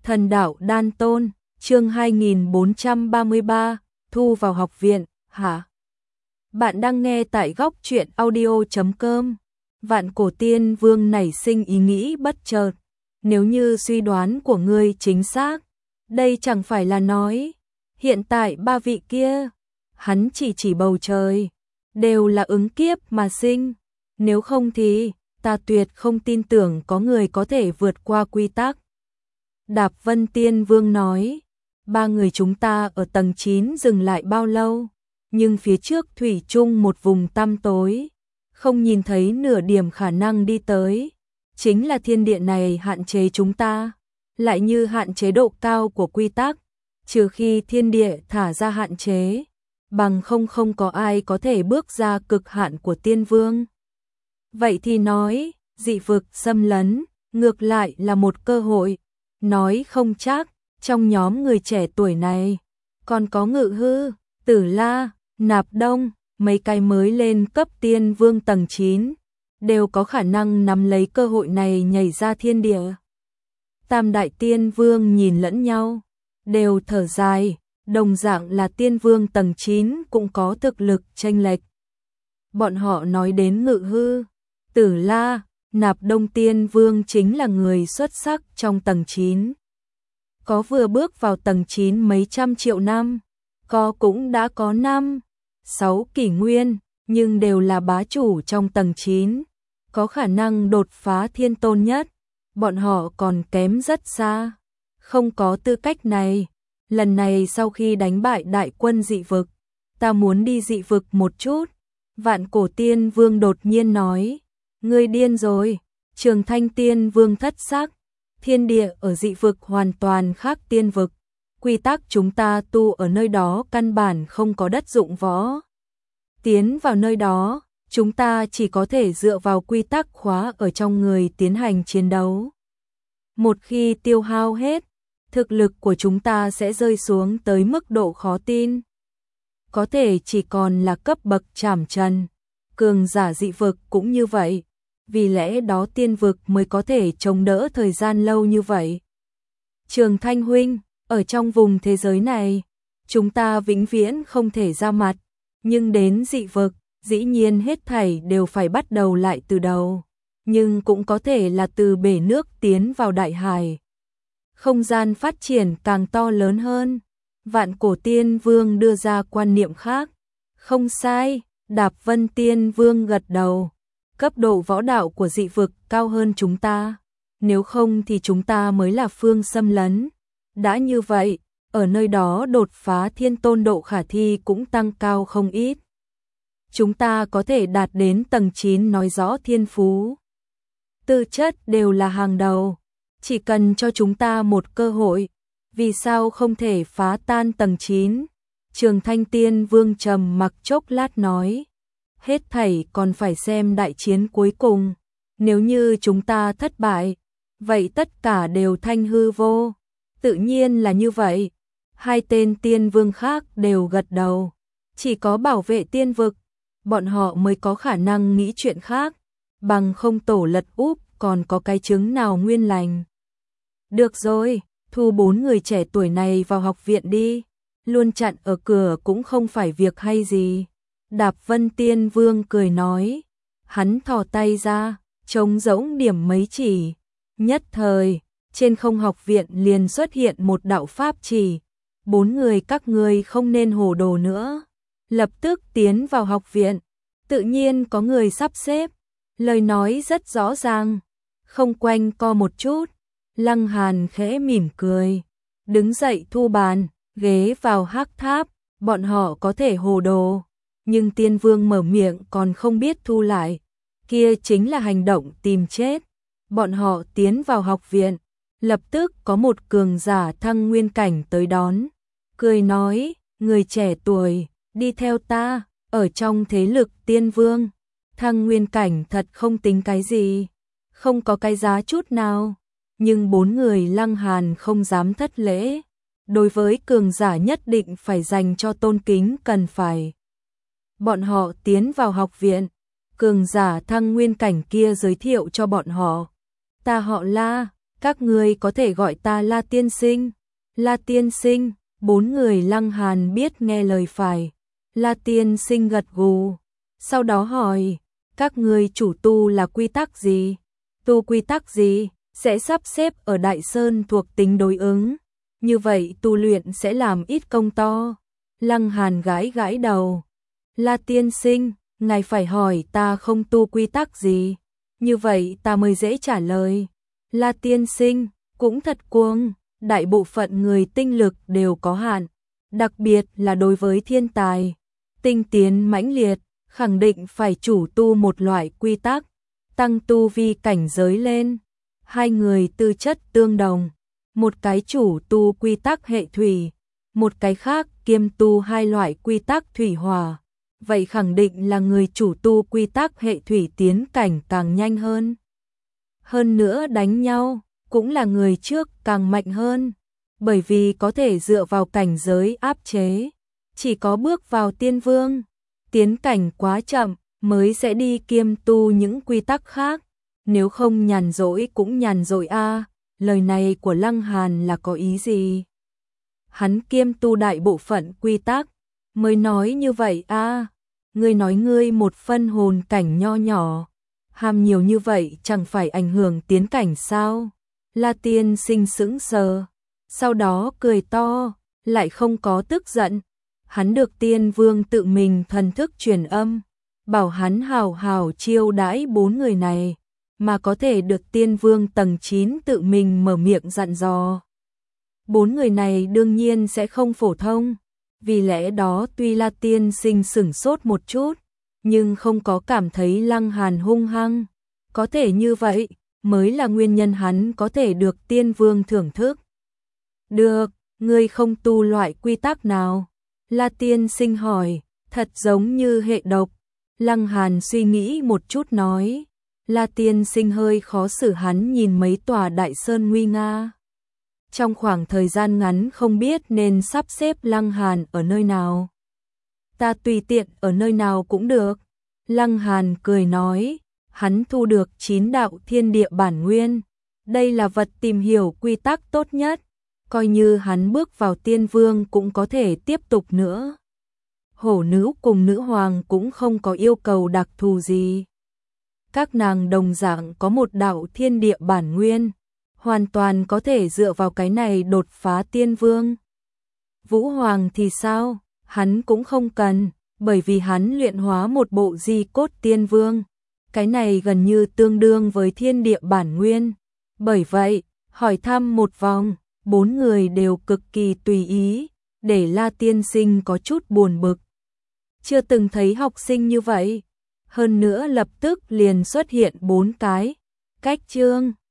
Thần đạo đan tôn, chương 2433, thu vào học viện, hả? Bạn đang nghe tại góc truyện audio.com. Vạn Cổ Tiên Vương nảy sinh ý nghĩ bất chợt. Nếu như suy đoán của ngươi chính xác, đây chẳng phải là nói, hiện tại ba vị kia, hắn chỉ bầu trời, đều là ứng kiếp mà sinh. Nếu không thì, ta tuyệt không tin tưởng có người có thể vượt qua quy tắc. Đạp Vân Tiên Vương nói, ba người chúng ta ở tầng 9 dừng lại bao lâu, nhưng phía trước thủy chung một vùng tăm tối, không nhìn thấy nửa điểm khả năng đi tới. Chính là thiên địa này hạn chế chúng ta, lại như hạn chế độ cao của quy tắc, trừ khi thiên địa thả ra hạn chế, bằng không có ai có thể bước ra cực hạn của tiên vương. Vậy thì nói, dị vực xâm lấn, ngược lại là một cơ hội. Nói không chắc, trong nhóm người trẻ tuổi này, còn có Ngự Hư, Tử La, Nạp Đông, mấy cái mới lên cấp tiên vương tầng 9, đều có khả năng nắm lấy cơ hội này nhảy ra thiên địa. Tam đại tiên vương nhìn lẫn nhau, đều thở dài, đồng dạng là tiên vương tầng 9 cũng có thực lực chênh lệch. Bọn họ nói đến Ngự Hư, Tử La, Nạp Đông tiên vương chính là người xuất sắc trong tầng 9. Có vừa bước vào tầng 9 mấy trăm triệu năm, có cũng đã có 5-6 kỷ nguyên, nhưng đều là bá chủ trong tầng 9, có khả năng đột phá thiên tôn nhất, bọn họ còn kém rất xa, không có tư cách này. Lần này sau khi đánh bại đại quân dị vực, ta muốn đi dị vực một chút. Vạn Cổ Tiên Vương đột nhiên nói, ngươi điên rồi. Trường Thanh Tiên Vương thất sắc, thiên địa ở dị vực hoàn toàn khác tiên vực, quy tắc chúng ta tu ở nơi đó căn bản không có đất dụng võ. Tiến vào nơi đó, chúng ta chỉ có thể dựa vào quy tắc khóa ở trong người tiến hành chiến đấu. Một khi tiêu hao hết, thực lực của chúng ta sẽ rơi xuống tới mức độ khó tin. Có thể chỉ còn là cấp bậc trảm trần, cường giả dị vực cũng như vậy. Vì lẽ đó tiên vực mới có thể chống đỡ thời gian lâu như vậy. Trường Thanh huynh, ở trong vùng thế giới này, chúng ta vĩnh viễn không thể ra mặt, nhưng đến dị vực, dĩ nhiên hết thảy đều phải bắt đầu lại từ đầu, nhưng cũng có thể là từ bể nước tiến vào đại hải. Không gian phát triển càng to lớn hơn. Vạn Cổ Tiên Vương đưa ra quan niệm khác. Không sai, Đạp Vân Tiên Vương gật đầu. Cấp độ võ đạo của dị vực cao hơn chúng ta, nếu không thì chúng ta mới là phương xâm lấn. Đã như vậy, ở nơi đó đột phá thiên tôn độ khả thi cũng tăng cao không ít. Chúng ta có thể đạt đến tầng 9 nói rõ thiên phú, tư chất đều là hàng đầu, chỉ cần cho chúng ta một cơ hội, vì sao không thể phá tan tầng 9? Trường Thanh Tiên Vương trầm mặc chốc lát nói, hết thảy còn phải xem đại chiến cuối cùng, nếu như chúng ta thất bại, vậy tất cả đều thanh hư vô. Tự nhiên là như vậy. Hai tên tiên vương khác đều gật đầu, chỉ có bảo vệ tiên vực, bọn họ mới có khả năng nghĩ chuyện khác, bằng không tổ lật úp còn có cái trứng nào nguyên lành. Được rồi, thu 4 người trẻ tuổi này vào học viện đi, luôn chặn ở cửa cũng không phải việc hay gì. Đạp Vân Tiên Vương cười nói, hắn thò tay ra, trống rỗng điểm mấy chỉ, nhất thời, trên không học viện liền xuất hiện một đạo pháp chỉ, 4 người các ngươi không nên hồ đồ nữa, lập tức tiến vào học viện. Tự nhiên có người sắp xếp, lời nói rất rõ ràng, không quanh co một chút. Lăng Hàn khẽ mỉm cười, đứng dậy thu bàn, ghế vào hắc tháp, bọn họ có thể hồ đồ. Nhưng tiên vương mở miệng còn không biết thu lại, kia chính là hành động tìm chết. Bọn họ tiến vào học viện, lập tức có một cường giả thăng nguyên cảnh tới đón, cười nói, người trẻ tuổi, đi theo ta, ở trong thế lực tiên vương, thăng nguyên cảnh thật không tính cái gì, không có cái giá chút nào. Nhưng 4 người Lăng Hàn không dám thất lễ, đối với cường giả nhất định phải dành cho tôn kính cần phải. Bọn họ tiến vào học viện, cường giả thăng nguyên cảnh kia giới thiệu cho bọn họ, ta họ La, Các ngươi có thể gọi ta La tiên sinh. La tiên sinh, bốn người Lăng Hàn biết nghe lời phải. La tiên sinh gật gù, sau đó hỏi, các ngươi chủ tu là quy tắc gì? Tu quy tắc gì? Sẽ sắp xếp ở Đại Sơn thuộc tính đối ứng. Như vậy tu luyện sẽ làm ít công to. Lăng Hàn gãi gãi đầu. La tiên sinh, ngài phải hỏi ta không tu quy tắc gì. Như vậy ta mới dễ trả lời. La tiên sinh, cũng thật cuồng, đại bộ phận người tinh lực đều có hạn. Đặc biệt là đối với thiên tài. Tinh tiến mãnh liệt, khẳng định phải chủ tu một loại quy tắc. Tăng tu vi cảnh giới lên. Hai người tư chất tương đồng. Một cái chủ tu quy tắc hệ thủy, một cái khác kiêm tu hai loại quy tắc thủy hỏa. Vậy khẳng định là người chủ tu quy tắc hệ thủy tiến cảnh càng nhanh hơn. Hơn nữa đánh nhau, cũng là người trước càng mạnh hơn. Bởi vì có thể dựa vào cảnh giới áp chế. Chỉ có bước vào tiên vương, tiến cảnh quá chậm mới sẽ đi kiêm tu những quy tắc khác. Nếu không nhàn rỗi cũng nhàn rỗi a. Lời này của Lăng Hàn là có ý gì? Hắn kiêm tu đại bộ phận quy tắc, mới nói như vậy a. Ngươi nói ngươi một phân hồn cảnh nho nhỏ, ham nhiều như vậy chẳng phải ảnh hưởng tiến cảnh sao? La tiên sinh sững sờ, sau đó cười to, lại không có tức giận. Hắn được tiên vương tự mình thần thức truyền âm, bảo hắn hào hào chiêu đãi bốn người này, mà có thể được tiên vương tầng 9 tự mình mở miệng dặn dò. Bốn người này đương nhiên sẽ không phổ thông, vì lẽ đó tuy La tiên sinh sửng sốt một chút, nhưng không có cảm thấy Lăng Hàn hung hăng. Có thể như vậy, mới là nguyên nhân hắn có thể được tiên vương thưởng thức. Được, ngươi không tu loại quy tắc nào? La tiên sinh hỏi, thật giống như hệ độc. Lăng Hàn suy nghĩ một chút nói. La tiên sinh hơi khó xử, hắn nhìn mấy tòa đại sơn nguy nga. Trong khoảng thời gian ngắn không biết nên sắp xếp Lăng Hàn ở nơi nào. Ta tùy tiện ở nơi nào cũng được. Lăng Hàn cười nói, hắn thu được 9 đạo thiên địa bản nguyên. Đây là vật tìm hiểu quy tắc tốt nhất. Coi như hắn bước vào tiên vương cũng có thể tiếp tục nữa. Hổ nữ cùng nữ hoàng cũng không có yêu cầu đặc thù gì. Các nàng đồng dạng có một đạo thiên địa bản nguyên, hoàn toàn có thể dựa vào cái này đột phá tiên vương. Vũ Hoàng thì sao? Hắn cũng không cần, bởi vì hắn luyện hóa một bộ di cốt tiên vương. Cái này gần như tương đương với thiên địa bản nguyên. Bởi vậy, hỏi thăm một vòng, bốn người đều cực kỳ tùy ý, để La tiên sinh có chút buồn bực. Chưa từng thấy học sinh như vậy. Hơn nữa lập tức liền xuất hiện 4 cái cách chương.